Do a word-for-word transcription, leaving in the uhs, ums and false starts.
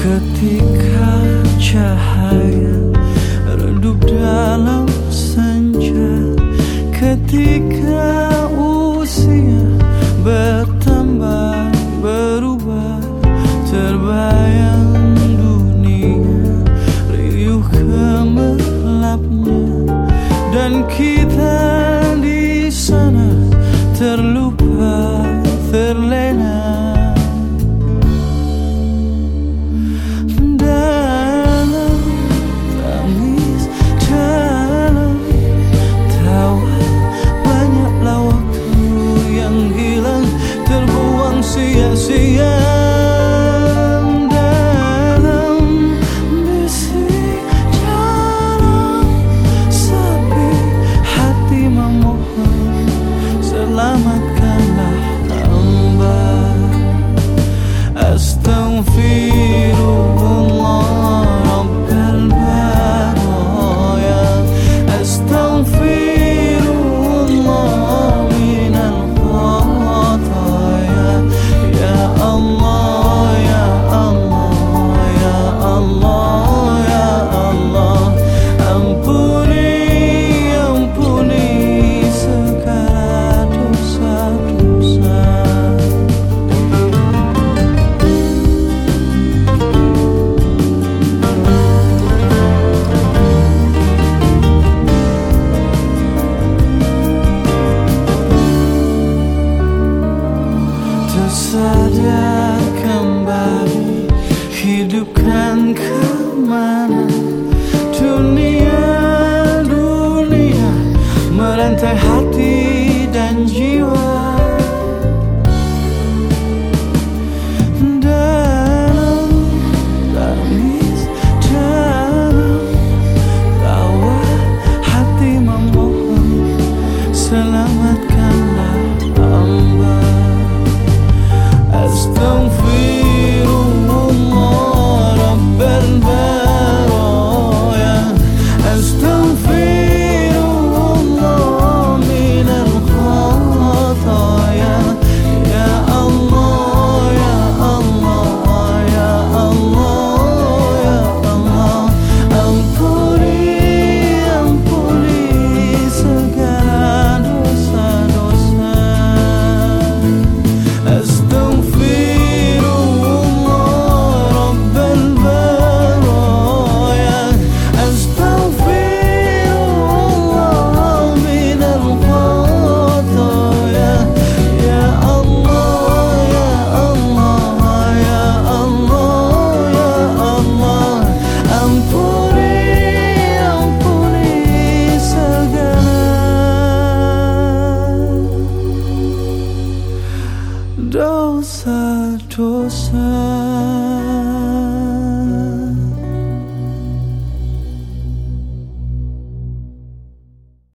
Ketika cahaya redup dalam senja, ketika usia bertambah berubah, terbayang dunia riuh gemerlapnya, dan kita di sana terlupa terlena. Sia-sia dalam bisik dalam sepi hati memohon, selamatkanlah hamba. Astaghfirullah Rabbal baraya, astaghfirullah minal khataya. Ya Allah, ya Allah, ya Allah, ya Allah, ampuni, ampuni segala dosa-dosa. Tersadar kembali, hidupkan kemana dunia, dunia merantai hati dan jiwa. Dalam tangis, dalam tawa hati memohon, selamatkanlah hamba. Astaghfirullah Rabbal baraya, astaghfirullah minal khataya. Ya Allah, ya Allah, ya Allah, ya Allah, ampuni, ampuni segala dosa-dosa. Dosa-dosa.